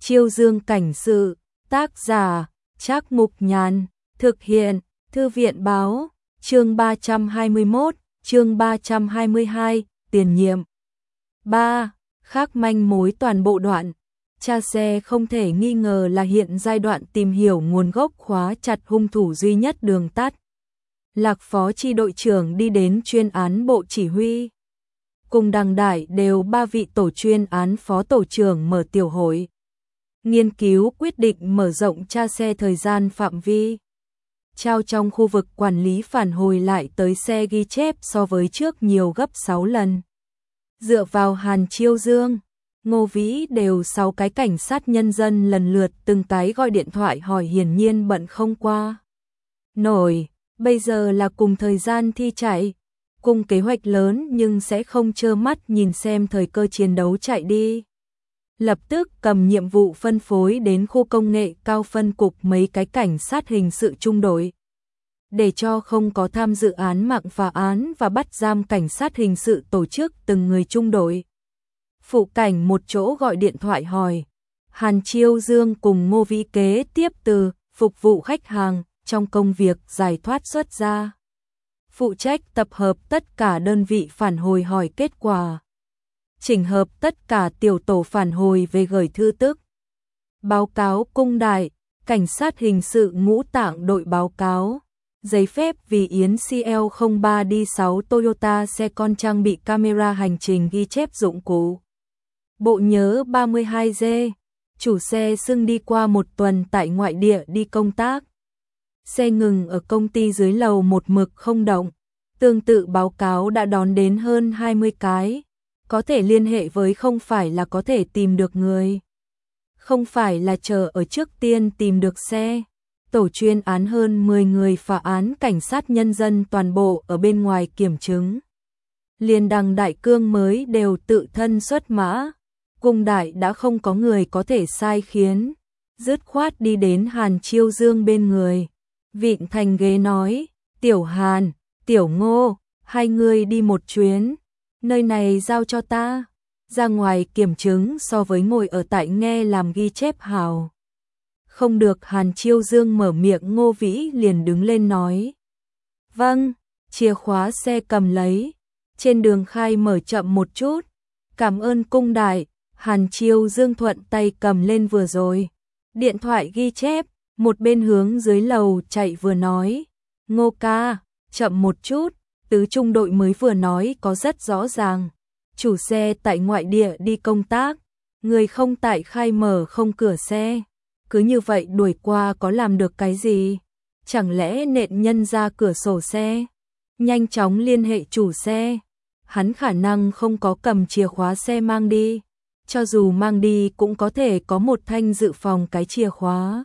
Chiêu Dương cảnh sự, tác giả, Trác Mục Nhàn, thực hiện, Thư viện báo, chương 321, chương 322, tiền nhiệm. 3. Khác manh mối toàn bộ đoạn. Cha xe không thể nghi ngờ là hiện giai đoạn tìm hiểu nguồn gốc khóa chặt hung thủ duy nhất đường tắt. Lạc phó chi đội trưởng đi đến chuyên án bộ chỉ huy. Cùng Đằng Đại đều 3 vị tổ chuyên án phó tổ trưởng mở tiểu hội. Nghiên cứu quyết định mở rộng tra xe thời gian phạm vi. Trao trong khu vực quản lý phản hồi lại tới xe ghi chép so với trước nhiều gấp 6 lần. Dựa vào Hàn Chiêu Dương, Ngô Vĩ đều 6 cái cảnh sát nhân dân lần lượt từng cái gọi điện thoại hỏi hiển nhiên bận không qua nổi, bây giờ là cùng thời gian thi chạy, cùng kế hoạch lớn nhưng sẽ không trơ mắt nhìn xem thời cơ chiến đấu chạy đi. Lập tức cầm nhiệm vụ phân phối đến khu công nghệ cao phân cục mấy cái cảnh sát hình sự trung đội. Để cho không có tham dự án mạng phá án và bắt giam cảnh sát hình sự tổ chức từng người trung đội. Phụ cảnh một chỗ gọi điện thoại hỏi. Hàn Chiêu Dương cùng Ngô Vĩ kế tiếp từ phục vụ khách hàng trong công việc giải thoát xuất ra. Phụ trách tập hợp tất cả đơn vị phản hồi hỏi kết quả. Chỉnh hợp tất cả tiểu tổ phản hồi về gửi thư tức. Báo cáo cung đại, cảnh sát hình sự Ngũ Tạng đội báo cáo. Giấy phép vì Yến CL03 D6 Toyota xe con trang bị camera hành trình ghi chép dụng cụ. Bộ nhớ 32G, chủ xe xưng đi qua 1 tuần tại ngoại địa đi công tác. Xe ngừng ở công ty dưới lầu một mực không động. Tương tự báo cáo đã đón đến hơn 20 cái. Có thể liên hệ với không phải là có thể tìm được người. Không phải là chờ ở trước tiên tìm được xe. Tổ chuyên án hơn 10 người phá án cảnh sát nhân dân toàn bộ ở bên ngoài kiểm chứng. Liền Đằng Đại Cương mới đều tự thân xuất mã. Cung đại đã không có người có thể sai khiến. Dứt khoát đi đến Hàn Chiêu Dương bên người. Vịn thành ghế nói, Tiểu Hàn, Tiểu Ngô, hai người đi một chuyến. Nơi này giao cho ta. Ra ngoài kiểm chứng so với ngồi ở tại nghe làm ghi chép hào. Không được. Hàn Chiêu Dương mở miệng. Ngô Vĩ liền đứng lên nói. Vâng, chìa khóa xe cầm lấy. Trên đường khai mở chậm một chút. Cảm ơn cung đại. Hàn Chiêu Dương thuận tay cầm lên vừa rồi. Điện thoại ghi chép, một bên hướng dưới lầu chạy vừa nói. Ngô ca, chậm một chút. Tứ trung đội mới vừa nói có rất rõ ràng. Chủ xe tại ngoại địa đi công tác. Người không tại khai mở không cửa xe. Cứ như vậy đuổi qua có làm được cái gì? Chẳng lẽ nện nhân ra cửa sổ xe? Nhanh chóng liên hệ chủ xe. Hắn khả năng không có cầm chìa khóa xe mang đi. Cho dù mang đi cũng có thể có một thanh dự phòng cái chìa khóa.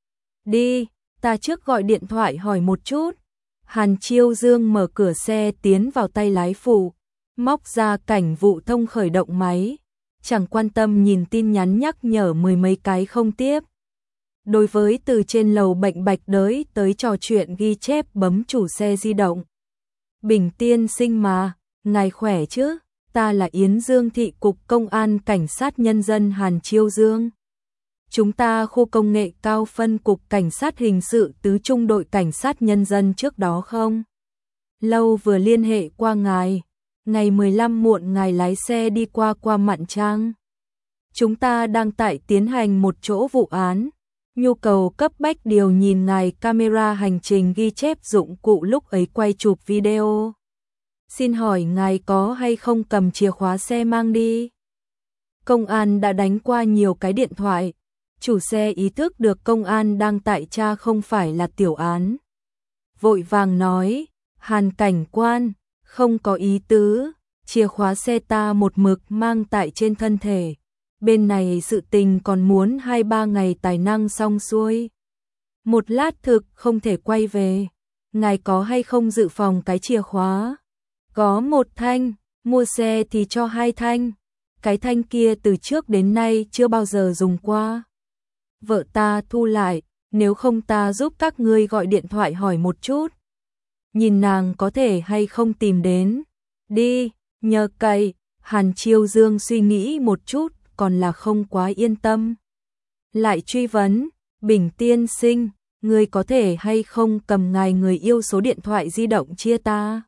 Đi, ta trước gọi điện thoại hỏi một chút. Hàn Chiêu Dương mở cửa xe tiến vào tay lái phụ. Móc ra cảnh vụ thông khởi động máy. Chẳng quan tâm nhìn tin nhắn nhắc nhở 10 mấy cái không tiếp. Đối với từ trên lầu bệnh bạch đới tới trò chuyện ghi chép bấm chủ xe di động. Bình tiên sinh mà, ngài khỏe chứ? Ta là Yến Dương thị cục công an cảnh sát nhân dân Hàn Chiêu Dương. Chúng ta khu công nghệ cao phân cục cảnh sát hình sự tứ trung đội cảnh sát nhân dân trước đó không? Lâu vừa liên hệ qua ngài. Ngày 15 muộn ngài lái xe đi qua Mạn Trang. Chúng ta đang tại tiến hành một chỗ vụ án. Nhu cầu cấp bách điều nhìn ngài camera hành trình ghi chép dụng cụ lúc ấy quay chụp video. Xin hỏi ngài có hay không cầm chìa khóa xe mang đi? Công an đã đánh qua nhiều cái điện thoại. Chủ xe ý thức được công an đang tại tra không phải là tiểu án. Vội vàng nói, Hàn cảnh quan, không có ý tứ, chìa khóa xe ta một mực mang tại trên thân thể. Bên này sự tình còn muốn 2-3 ngày tài năng xong xuôi. Một lát thực không thể quay về. Ngài có hay không dự phòng cái chìa khóa? Có 1 thanh, mua xe thì cho 2 thanh. Cái thanh kia từ trước đến nay chưa bao giờ dùng qua. Vợ ta thu lại, nếu không ta giúp các ngươi gọi điện thoại hỏi một chút. Nhìn nàng có thể hay không tìm đến. Đi, nhờ cậy. Hàn Chiêu Dương suy nghĩ một chút, còn là không quá yên tâm. lại truy vấn, Bình tiên sinh, ngươi có thể hay không cầm ngài người yêu số điện thoại di động chia ta?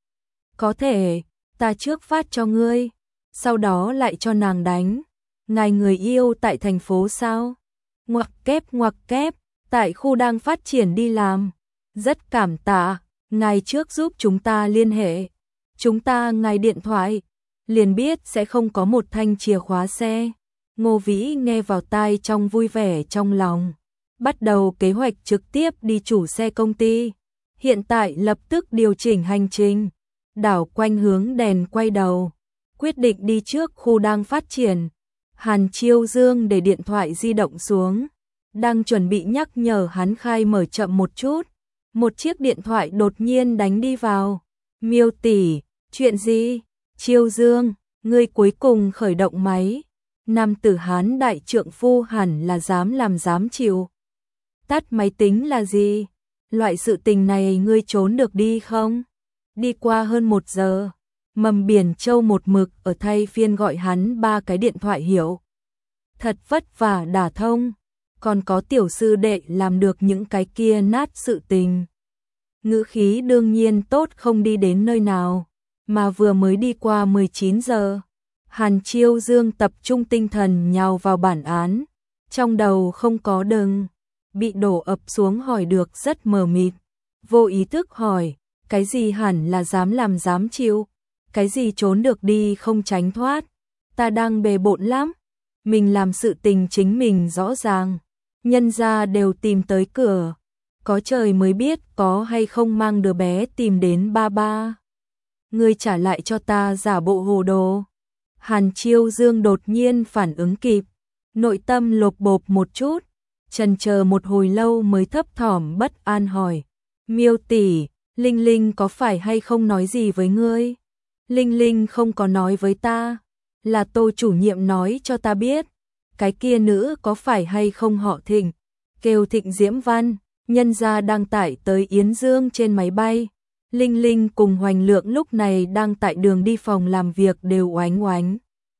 Có thể, ta trước phát cho ngươi, sau đó lại cho nàng đánh. Ngài người yêu tại thành phố sao? Ngoặc kép, tại khu đang phát triển đi làm. Rất cảm tạ, ngài trước giúp chúng ta liên hệ. Chúng ta ngài điện thoại, liền biết sẽ không có một thanh chìa khóa xe. Ngô Vĩ nghe vào tai trong vui vẻ trong lòng. Bắt đầu kế hoạch trực tiếp đi chủ xe công ty. Hiện tại lập tức điều chỉnh hành trình. Đảo quanh hướng đèn quay đầu. Quyết định đi trước khu đang phát triển. Hàn Chiêu Dương để điện thoại di động xuống. Đang chuẩn bị nhắc nhở hắn khai mở chậm một chút. Một chiếc điện thoại đột nhiên đánh đi vào. Miêu tỷ, chuyện gì? Chiêu Dương, ngươi cuối cùng khởi động máy. Nam tử Hán đại trượng phu hẳn là dám làm dám chịu. Tắt máy tính là gì? Loại sự tình này ngươi trốn được đi không? Đi qua hơn 1 giờ, Mầm Biển Châu một mực ở thay phiên gọi hắn 3 cái điện thoại hiểu. Thật vất vả đả thông, còn có tiểu sư đệ làm được những cái kia nát sự tình. Ngữ khí đương nhiên tốt không đi đến nơi nào, mà vừa mới đi qua 19 giờ. Hàn Chiêu Dương tập trung tinh thần nhào vào bản án, trong đầu không có đừng, bị đổ ập xuống hỏi được rất mờ mịt, vô ý thức hỏi, cái gì hẳn là dám làm dám chịu, cái gì trốn được đi không tránh thoát, ta đang bề bộn lắm, mình làm sự tình chính mình rõ ràng, nhân gia đều tìm tới cửa, có trời mới biết có hay không mang đứa bé tìm đến ba ba. Ngươi trả lại cho ta giả bộ hồ đồ. Hàn Chiêu Dương đột nhiên phản ứng kịp, nội tâm lột bột một chút, chần chờ một hồi lâu mới thấp thỏm bất an hỏi, Miêu tỷ, Linh Linh có phải hay không nói gì với ngươi? Linh Linh không có nói với ta, là Tô chủ nhiệm nói cho ta biết, cái kia nữ có phải hay không họ Thịnh, kêu Thịnh Diễm Văn, nhân gia đang tải tới Yến Dương trên máy bay. Linh Linh cùng Hoành Lượng lúc này đang tại đường đi phòng làm việc đều oánh oánh.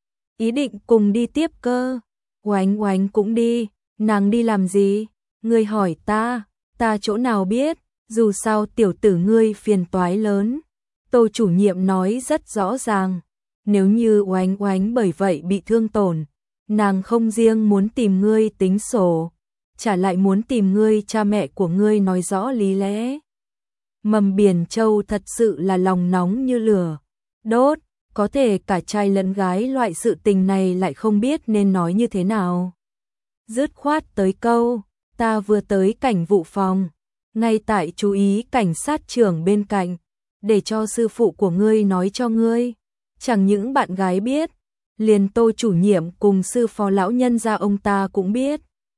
Ý định cùng đi tiếp cơ. Oánh oánh cũng đi, nàng đi làm gì? Ngươi hỏi ta chỗ nào biết, dù sao tiểu tử ngươi phiền toái lớn. Tô chủ nhiệm nói rất rõ ràng, nếu như oánh oánh bởi vậy bị thương tổn, nàng không riêng muốn tìm ngươi tính sổ, trả lại muốn tìm ngươi cha mẹ của ngươi nói rõ lý lẽ. Mầm Biển Châu thật sự là lòng nóng như lửa đốt, có thể cả trai lẫn gái loại sự tình này lại không biết nên nói như thế nào. Dứt khoát tới câu, ta vừa tới cảnh vụ phòng, ngay tại chú ý cảnh sát trưởng bên cạnh, để cho sư phụ của ngươi nói cho ngươi. Chẳng những bạn gái biết, liền Tô chủ nhiệm cùng sư phó lão nhân gia ông ta cũng biết.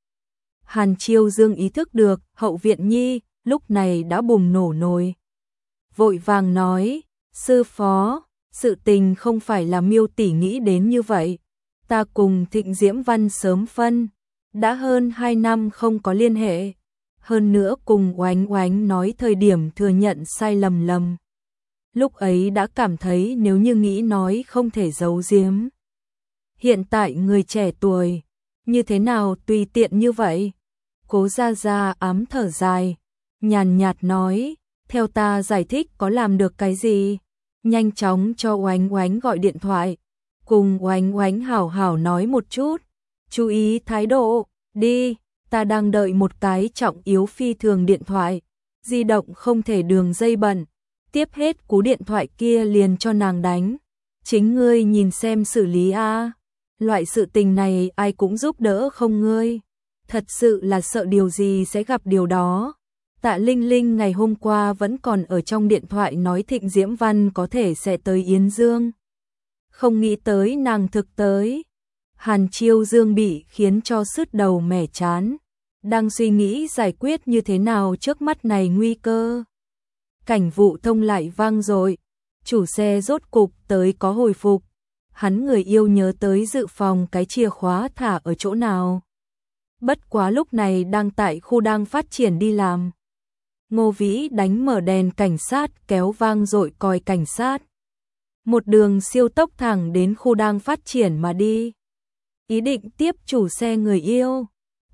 Hàn Chiêu Dương ý thức được Hậu Viện Nhi lúc này đã bùng nổ nồi. Vội vàng nói, sư phó, sự tình không phải là Miêu tỷ nghĩ đến như vậy. Ta cùng Thịnh Diễm Văn sớm phân, đã hơn 2 năm không có liên hệ. Hơn nữa cùng oánh oánh nói thời điểm thừa nhận sai lầm. Lúc ấy đã cảm thấy nếu như nghĩ nói không thể giấu giếm. Hiện tại người trẻ tuổi, như thế nào tùy tiện như vậy? Cố Gia Gia ám thở dài, nhàn nhạt nói, theo ta giải thích có làm được cái gì? Nhanh chóng cho oánh oánh gọi điện thoại, cùng oánh oánh hảo hảo nói một chút, chú ý thái độ, đi, ta đang đợi một cái trọng yếu phi thường điện thoại, di động không thể đường dây bận, tiếp hết cú điện thoại kia liền cho nàng đánh, chính ngươi nhìn xem xử lý a. Loại sự tình này ai cũng giúp đỡ không ngươi, thật sự là sợ điều gì sẽ gặp điều đó. Tạ Linh Linh ngày hôm qua vẫn còn ở trong điện thoại nói Thịnh Diễm Văn có thể sẽ tới Yến Dương. Không nghĩ tới nàng thực tới. Hàn Chiêu Dương bị khiến cho sứt đầu mẻ chán, đang suy nghĩ giải quyết như thế nào trước mắt này nguy cơ. Cảnh vụ thông lại vang rồi, chủ xe rốt cục tới có hồi phục. Hắn người yêu nhớ tới dự phòng cái chìa khóa thả ở chỗ nào. Bất quá lúc này đang tại khu đang phát triển đi làm. Ngô Vĩ đánh mở đèn cảnh sát kéo vang dội còi cảnh sát. Một đường siêu tốc thẳng đến khu đang phát triển mà đi. Ý định tiếp chủ xe người yêu.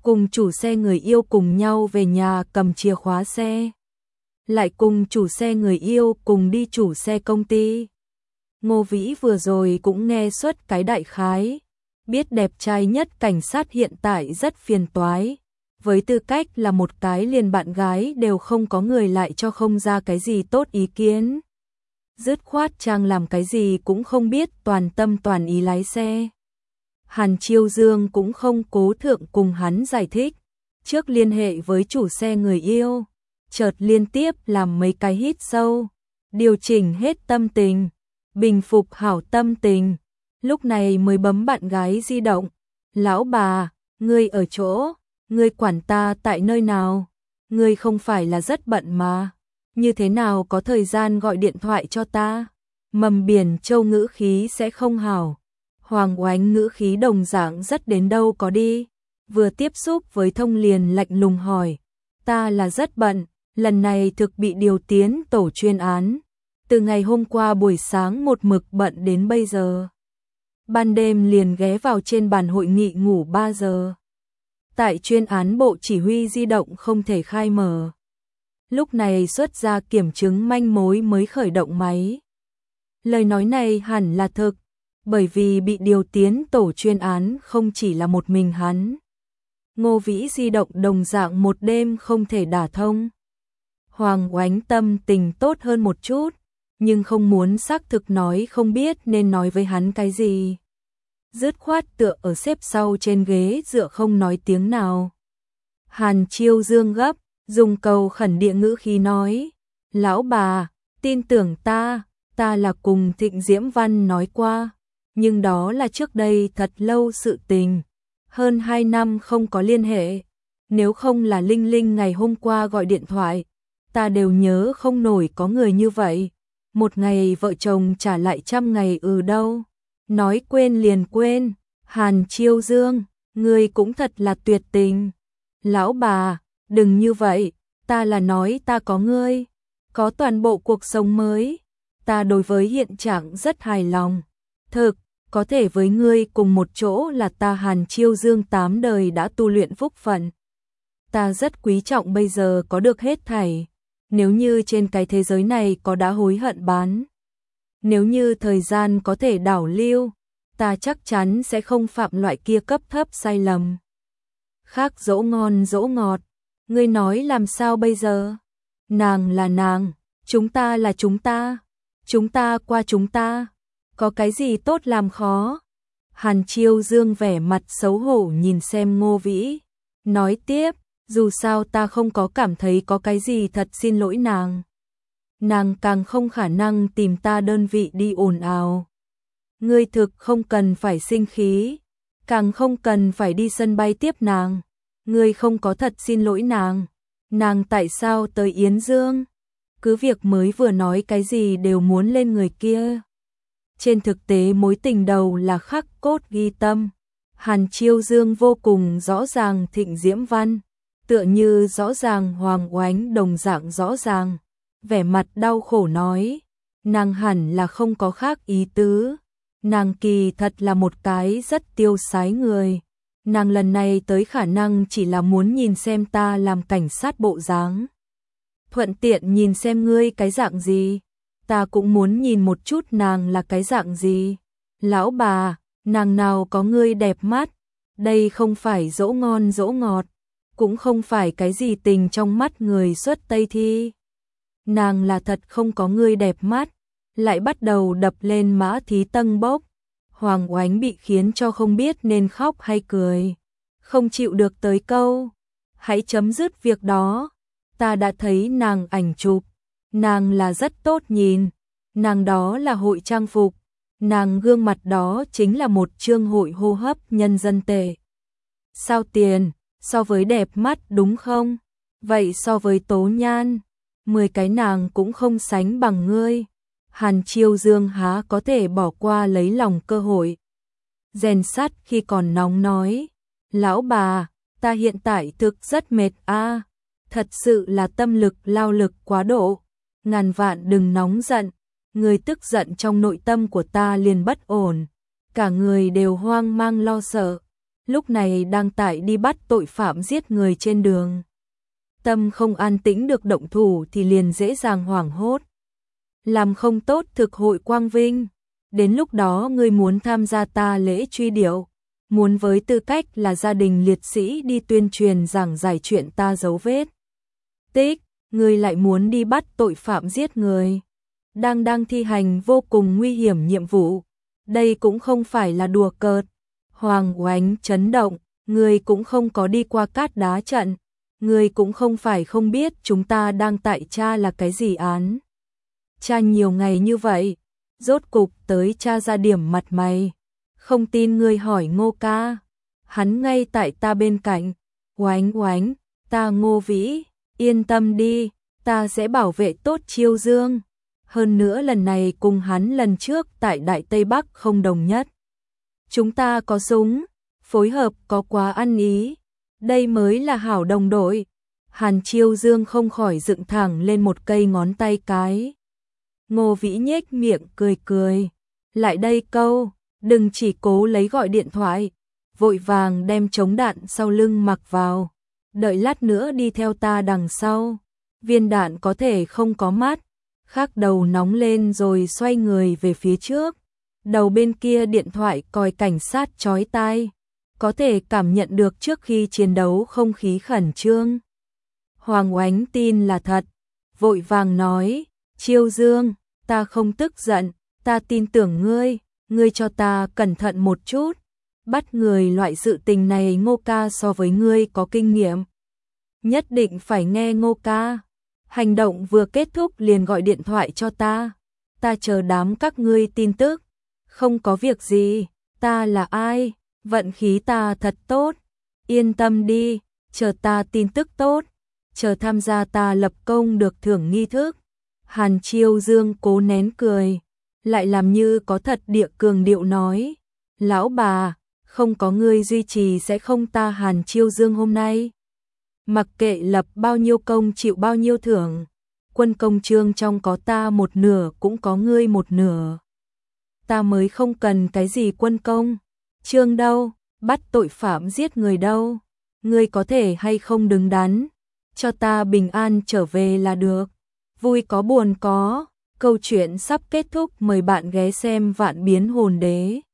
cùng chủ xe người yêu cùng nhau về nhà cầm chìa khóa xe, lại cùng chủ xe người yêu cùng đi chủ xe công ty. Ngô Vĩ vừa rồi cũng nghe suốt cái đại khái, biết đẹp trai nhất cảnh sát hiện tại rất phiền toái. Với tư cách là một cái liền bạn gái đều không có, người lại cho không ra cái gì tốt ý kiến. Dứt khoát chàng làm cái gì cũng không biết, toàn tâm toàn ý lái xe. Hàn Chiêu Dương cũng không cố thượng cùng hắn giải thích, trước liên hệ với chủ xe người yêu, chợt liên tiếp làm mấy cái hít sâu, điều chỉnh hết tâm tình, bình phục hảo tâm tình, lúc này mới bấm bạn gái di động. Lão bà, ngươi ở chỗ, ngươi quản ta tại nơi nào, ngươi không phải là rất bận mà, như thế nào có thời gian gọi điện thoại cho ta. Mầm Biển Châu ngữ khí sẽ không hảo, Hoàng Oánh ngữ khí đồng dạng rất đến đâu có đi, vừa tiếp xúc với Thông liền lạnh lùng hỏi, ta là rất bận, lần này thực bị điều tiến tổ chuyên án, từ ngày hôm qua buổi sáng một mực bận đến bây giờ. Ban đêm liền ghé vào trên bàn hội nghị ngủ 3 giờ. Tại chuyên án bộ chỉ huy di động không thể khai mở. Lúc này xuất ra kiểm chứng manh mối mới khởi động máy. Lời nói này hẳn là thực, bởi vì bị điều tiến tổ chuyên án không chỉ là một mình hắn. Ngô Vĩ di động đồng dạng một đêm không thể đả thông. Hoàng Oánh tâm tình tốt hơn một chút, nhưng không muốn xác thực nói, không biết nên nói với hắn cái gì. Dứt khoát tựa ở xếp sau trên ghế dựa không nói tiếng nào. Hàn Chiêu Dương gấp, dùng cầu khẩn địa ngữ khí nói, lão bà, tin tưởng ta là cùng Thịnh Diễm Văn nói qua, nhưng đó là trước đây thật lâu sự tình, hơn 2 năm không có liên hệ, nếu không là Linh Linh ngày hôm qua gọi điện thoại, ta đều nhớ không nổi có người như vậy, một ngày vợ chồng trả lại 100 ngày đâu. Nói quên liền quên, Hàn Chiêu Dương, ngươi cũng thật là tuyệt tình. Lão bà, đừng như vậy, ta là nói ta có ngươi, có toàn bộ cuộc sống mới, ta đối với hiện trạng rất hài lòng. Thực, có thể với ngươi cùng một chỗ là ta Hàn Chiêu Dương 8 đời đã tu luyện phúc phận. Ta rất quý trọng bây giờ có được hết thảy, nếu như trên cái thế giới này có đã hối hận bán. Nếu như thời gian có thể đảo lưu, ta chắc chắn sẽ không phạm loại kia cấp thấp sai lầm. Khác dỗ ngon dỗ ngọt, ngươi nói làm sao bây giờ? Nàng là nàng, chúng ta là chúng ta qua chúng ta, có cái gì tốt làm khó? Hàn Chiêu Dương vẻ mặt xấu hổ nhìn xem Ngô Vĩ, nói tiếp, dù sao ta không có cảm thấy có cái gì thật xin lỗi nàng. Nàng càng không khả năng tìm ta đơn vị đi ồn ào. Ngươi thực không cần phải sinh khí, càng không cần phải đi sân bay tiếp nàng. Ngươi không có thật xin lỗi nàng. Nàng tại sao tới Yến Dương? Cứ việc mới vừa nói cái gì đều muốn lên người kia. Trên thực tế mối tình đầu là khắc cốt ghi tâm. Hàn Chiêu Dương vô cùng rõ ràng Thịnh Diễm Văn, tựa như rõ ràng Hoàng Oánh đồng dạng rõ ràng. Vẻ mặt đau khổ nói, nàng hẳn là không có khác ý tứ, nàng kỳ thật là một cái rất tiêu sái người, nàng lần này tới khả năng chỉ là muốn nhìn xem ta làm cảnh sát bộ dáng, thuận tiện nhìn xem ngươi cái dạng gì, ta cũng muốn nhìn một chút nàng là cái dạng gì. Lão bà, nàng nào có ngươi đẹp mắt, đây không phải dỗ ngon dỗ ngọt, cũng không phải cái gì tình trong mắt người xuất Tây thi. Nàng là thật không có ngươi đẹp mắt, lại bắt đầu đập lên mã thí tâng bốc. Hoàng Oánh bị khiến cho không biết nên khóc hay cười, không chịu được tới câu, hãy chấm dứt việc đó. Ta đã thấy nàng ảnh chụp, nàng là rất tốt nhìn, nàng đó là hội trang phục, nàng gương mặt đó chính là một chương hội hô hấp nhân dân tệ. Sao tiền, so với đẹp mắt đúng không? Vậy so với Tố Nhan, 10 cái nàng cũng không sánh bằng ngươi. Hàn Chiêu Dương há có thể bỏ qua lấy lòng cơ hội. Rèn sắt khi còn nóng nói, lão bà, ta hiện tại thực rất mệt thật sự là tâm lực lao lực quá độ, ngàn vạn đừng nóng giận, người tức giận trong nội tâm của ta liền bất ổn, cả người đều hoang mang lo sợ, lúc này đang tại đi bắt tội phạm giết người trên đường. Tâm không an tĩnh được động thủ thì liền dễ dàng hoảng hốt. Làm không tốt thực hội quang vinh. Đến lúc đó ngươi muốn tham gia ta lễ truy điệu, muốn với tư cách là gia đình liệt sĩ đi tuyên truyền giảng giải chuyện ta dấu vết. Tích, ngươi lại muốn đi bắt tội phạm giết người. Đang thi hành vô cùng nguy hiểm nhiệm vụ. Đây cũng không phải là đùa cợt. Hoàng Oánh chấn động, ngươi cũng không có đi qua cát đá trận. Ngươi cũng không phải không biết chúng ta đang tại tra là cái gì án. Tra nhiều ngày như vậy, rốt cục tới tra ra điểm mặt mày. Không tin ngươi hỏi Ngô ca. Hắn ngay tại ta bên cạnh. Oánh oánh, ta Ngô Vĩ, yên tâm đi, ta sẽ bảo vệ tốt Chiêu Dương. Hơn nữa lần này cùng hắn lần trước tại Đại Tây Bắc không đồng nhất. Chúng ta có súng, phối hợp có quá ăn ý. Đây mới là hảo đồng đội. Hàn Chiêu Dương không khỏi dựng thẳng lên một cây ngón tay cái. Ngô Vĩ nhếch miệng cười cười. Lại đây câu, đừng chỉ cố lấy gọi điện thoại. Vội vàng đem chống đạn sau lưng mặc vào. Đợi lát nữa đi theo ta đằng sau. Viên đạn có thể không có mắt. Khắc đầu nóng lên rồi xoay người về phía trước. Đầu bên kia điện thoại còi cảnh sát chói tai. Có thể cảm nhận được trước khi chiến đấu không khí khẩn trương. Hoàng Oánh tin là thật. Vội vàng nói, Chiêu Dương, ta không tức giận, ta tin tưởng ngươi, ngươi cho ta cẩn thận một chút. Bắt người loại sự tình này Ngô ca so với ngươi có kinh nghiệm. Nhất định phải nghe Ngô ca. Hành động vừa kết thúc liền gọi điện thoại cho ta. Ta chờ đám các ngươi tin tức. Không có việc gì, ta là ai, vận khí ta thật tốt. Yên tâm đi, chờ ta tin tức tốt. Chờ tham gia ta lập công được thưởng nghi thức. Hàn Chiêu Dương cố nén cười, lại làm như có thật địa cường điệu nói. Lão bà, không có ngươi duy trì sẽ không ta Hàn Chiêu Dương hôm nay. Mặc kệ lập bao nhiêu công chịu bao nhiêu thưởng, quân công trương trong có ta một nửa cũng có ngươi một nửa. Ta mới không cần cái gì quân công, trương đâu, bắt tội phạm giết người đâu. Ngươi có thể hay không đứng đắn, cho ta bình an trở về là được. Vui có buồn có, câu chuyện sắp kết thúc, mời bạn ghé xem Vạn Biến Hồn Đế.